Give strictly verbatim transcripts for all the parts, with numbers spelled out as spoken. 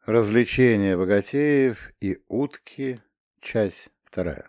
Развлечения богатеев и утки. Часть вторая.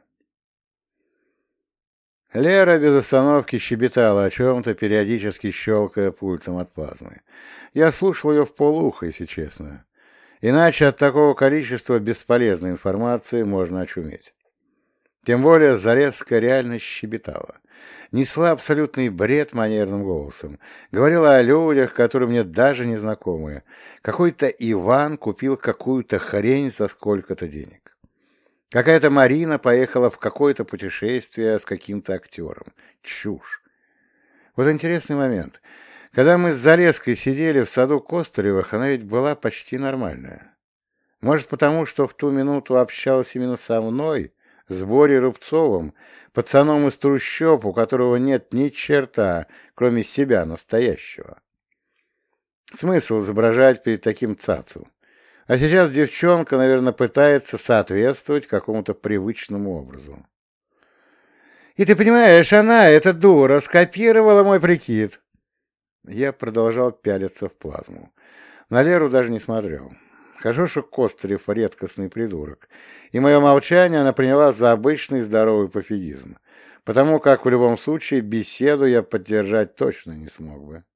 Лера без остановки щебетала о чем-то, периодически щелкая пультом от плазмы. Я слушал ее вполуха, если честно. Иначе от такого количества бесполезной информации можно очуметь. Тем более Зарецкая реально щебетала. Несла абсолютный бред манерным голосом. Говорила о людях, которые мне даже не знакомы. Какой-то Иван купил какую-то хрень за сколько-то денег. Какая-то Марина поехала в какое-то путешествие с каким-то актером. Чушь. Вот интересный момент. Когда мы с Залесской сидели в саду Костыревых, она ведь была почти нормальная. Может, потому что в ту минуту общалась именно со мной, с Борей Рубцовым, пацаном из трущоб, у которого нет ни черта, кроме себя настоящего. Смысл изображать перед таким цацу? А сейчас девчонка, наверное, пытается соответствовать какому-то привычному образу. И ты понимаешь, она, эта дура, скопировала мой прикид. Я продолжал пялиться в плазму. На Леру даже не смотрел. Хорошо, что Костырев редкостный придурок, и мое молчание она приняла за обычный здоровый пофигизм, потому как в любом случае беседу я поддержать точно не смог бы.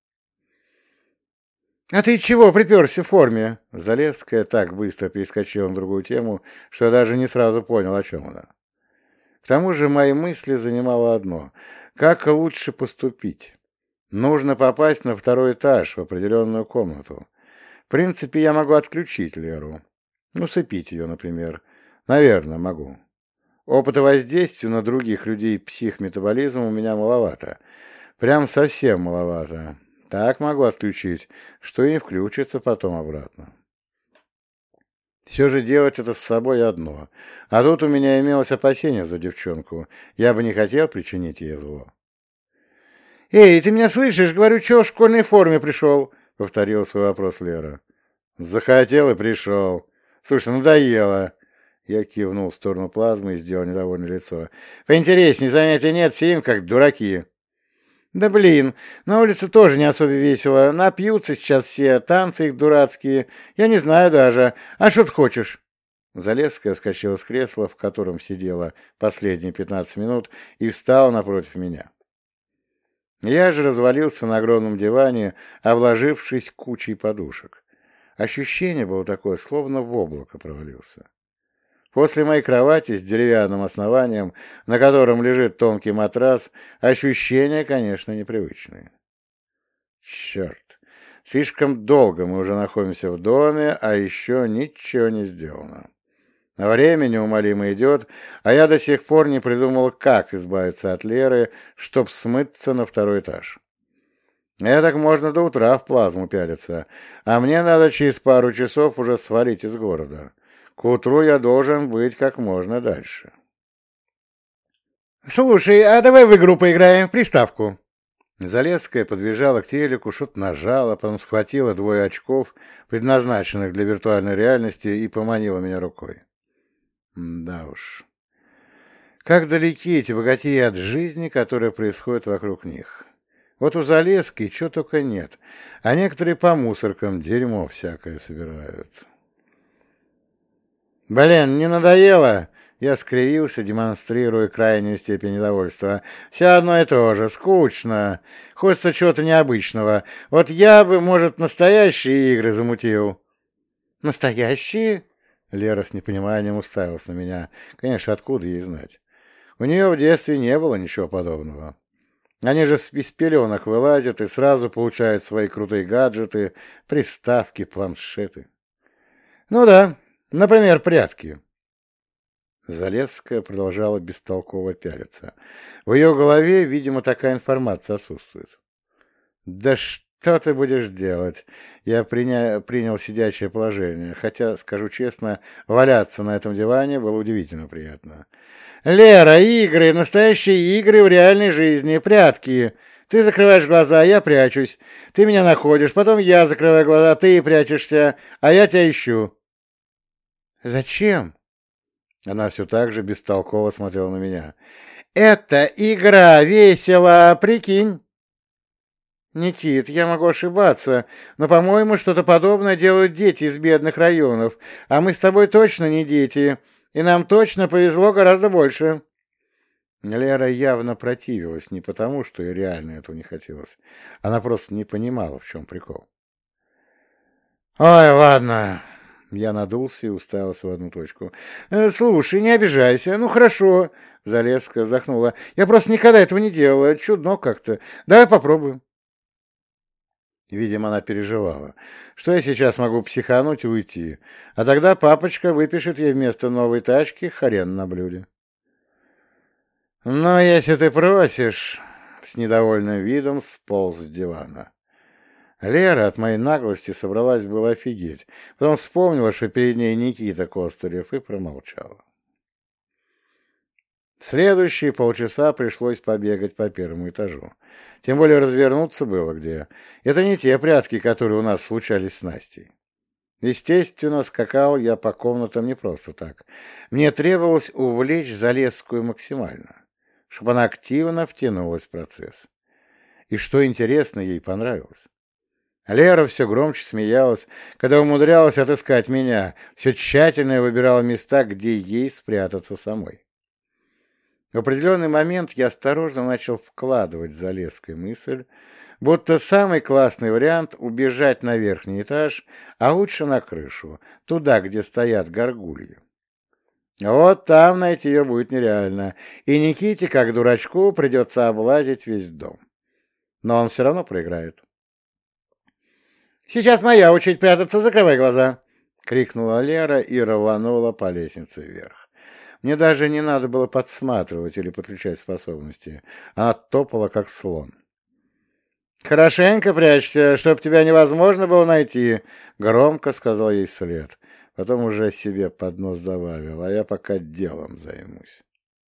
«А ты чего приперся в форме?» Залесская так быстро перескочила на другую тему, что я даже не сразу понял, о чем она. К тому же мои мысли занимало одно — как лучше поступить. Нужно попасть на второй этаж, в определенную комнату. В принципе, я могу отключить Леру. Усыпить ее, например. Наверное, могу. Опыта воздействия на других людей психметаболизма у меня маловато. Прям совсем маловато. Так могу отключить, что и не включится потом обратно. Все же делать это с собой одно. А тут у меня имелось опасение за девчонку. Я бы не хотел причинить ей зло. «Эй, ты меня слышишь? Говорю, чего в школьной форме пришел?» — повторила свой вопрос Лера. «Захотел и пришел. Слушай, надоело». Я кивнул в сторону плазмы и сделал недовольное лицо. «Поинтересней занятия нет, сидим как дураки». «Да блин, на улице тоже не особо весело. Напьются сейчас все, танцы их дурацкие. Я не знаю даже. А что ты хочешь?» Залесская вскочила с кресла, в котором сидела последние пятнадцать минут, и встала напротив меня. Я же развалился на огромном диване, обложившись кучей подушек. Ощущение было такое, словно в облако провалился. После моей кровати с деревянным основанием, на котором лежит тонкий матрас, ощущения, конечно, непривычные. Черт, слишком долго мы уже находимся в доме, а еще ничего не сделано. Время неумолимо идет, а я до сих пор не придумал, как избавиться от Леры, чтоб смыться на второй этаж. Этак можно до утра в плазму пялиться, а мне надо через пару часов уже свалить из города. К утру я должен быть как можно дальше. «Слушай, а давай в игру поиграем, в приставку?» Залесская подбежала к телеку, что-то нажала, потом схватила двое очков, предназначенных для виртуальной реальности, и поманила меня рукой. Да уж. Как далеки эти богатеи от жизни, которая происходит вокруг них. Вот у Залесской чего только нет, а некоторые по мусоркам дерьмо всякое собирают. «Блин, не надоело?» Я скривился, демонстрируя крайнюю степень недовольства. «Все одно и то же. Скучно. Хочется чего-то необычного. Вот я бы, может, настоящие игры замутил». «Настоящие?» Лера с непониманием уставилась на меня. Конечно, откуда ей знать? У нее в детстве не было ничего подобного. Они же из пеленок вылазят и сразу получают свои крутые гаджеты, приставки, планшеты. Ну да, например, прятки. Залесская продолжала бестолково пялиться. В ее голове, видимо, такая информация отсутствует. «Да что ты будешь делать?» Я приня... принял сидячее положение, хотя, скажу честно, валяться на этом диване было удивительно приятно. «Лера, игры, настоящие игры в реальной жизни, прятки. Ты закрываешь глаза, я прячусь. Ты меня находишь, потом я закрываю глаза, ты прячешься, а я тебя ищу». «Зачем?» Она все так же бестолково смотрела на меня. «Это игра, весело, прикинь». «Никит, я могу ошибаться, но, по-моему, что-то подобное делают дети из бедных районов, а мы с тобой точно не дети, и нам точно повезло гораздо больше». Лера явно противилась не потому, что ей реально этого не хотелось. Она просто не понимала, в чем прикол. «Ой, ладно». Я надулся и уставился в одну точку. «Э, «Слушай, не обижайся. Ну, хорошо». Залезка вздохнула. «Я просто никогда этого не делала. Чудно как-то. Давай попробуем». Видимо, она переживала, что я сейчас могу психануть и уйти, а тогда папочка выпишет ей вместо новой тачки хрен на блюде. «Но если ты просишь...» — с недовольным видом сполз с дивана. Лера от моей наглости собралась было офигеть, потом вспомнила, что перед ней Никита Костырев, и промолчала. Следующие полчаса пришлось побегать по первому этажу. Тем более развернуться было где. Это не те прятки, которые у нас случались с Настей. Естественно, скакал я по комнатам не просто так. Мне требовалось увлечь Залесскую максимально, чтобы она активно втянулась в процесс. И что интересно, ей понравилось. Лера все громче смеялась, когда умудрялась отыскать меня, все тщательно выбирала места, где ей спрятаться самой. В определенный момент я осторожно начал вкладывать в Залесской мысль, будто самый классный вариант — убежать на верхний этаж, а лучше на крышу, туда, где стоят горгульи. Вот там найти ее будет нереально, и Никите, как дурачку, придется облазить весь дом. Но он все равно проиграет. «Сейчас моя очередь прятаться, закрывай глаза!» — крикнула Лера и рванула по лестнице вверх. Мне даже не надо было подсматривать или подключать способности. Она топала, как слон. «Хорошенько прячься, чтоб тебя невозможно было найти!» — громко сказал ей вслед. Потом уже себе под нос добавил, а я пока делом займусь.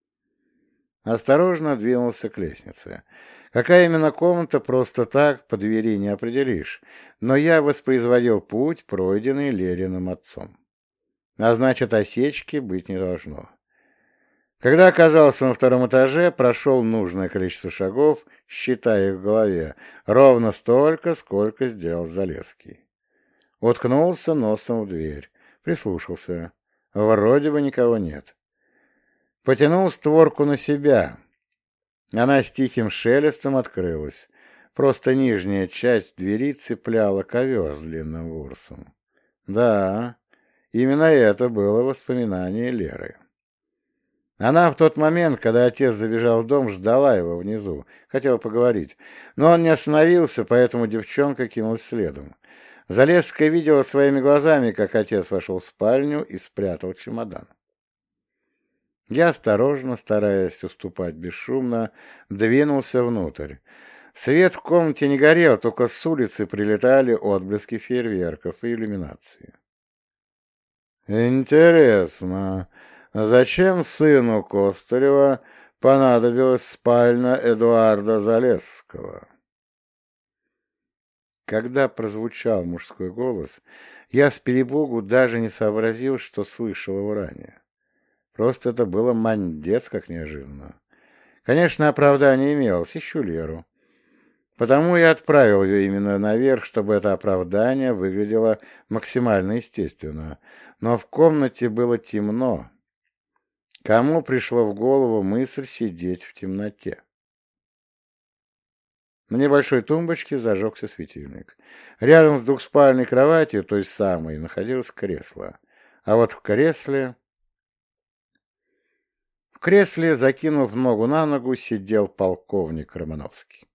Осторожно двинулся к лестнице. Какая именно комната, просто так по двери не определишь, но я воспроизводил путь, пройденный Лериным отцом. А значит, осечки быть не должно. Когда оказался на втором этаже, прошел нужное количество шагов, считая их в голове, ровно столько, сколько сделал Залесский. Уткнулся носом в дверь, прислушался. Вроде бы никого нет. Потянул створку на себя. Она с тихим шелестом открылась. Просто нижняя часть двери цепляла ковер с длинным ворсом. Да, именно это было воспоминание Леры. Она в тот момент, когда отец забежал в дом, ждала его внизу, хотела поговорить. Но он не остановился, поэтому девчонка кинулась следом. Залесская видела своими глазами, как отец вошел в спальню и спрятал чемодан. Я осторожно, стараясь уступать бесшумно, двинулся внутрь. Свет в комнате не горел, только с улицы прилетали отблески фейерверков и иллюминации. «Интересно, зачем сыну Костырева понадобилась спальня Эдуарда Залесского?» Когда прозвучал мужской голос, я с перепугу даже не сообразил, что слышал его ранее. Просто это было мандец как неожиданно. Конечно, оправдание имелось, ищу Леру. Потому я отправил ее именно наверх, чтобы это оправдание выглядело максимально естественно. Но в комнате было темно. Кому пришло в голову мысль сидеть в темноте? На небольшой тумбочке зажегся светильник. Рядом с двухспальной кроватью, той самой, находилось кресло. А вот в кресле... В кресле, закинув ногу на ногу, сидел полковник Романовский.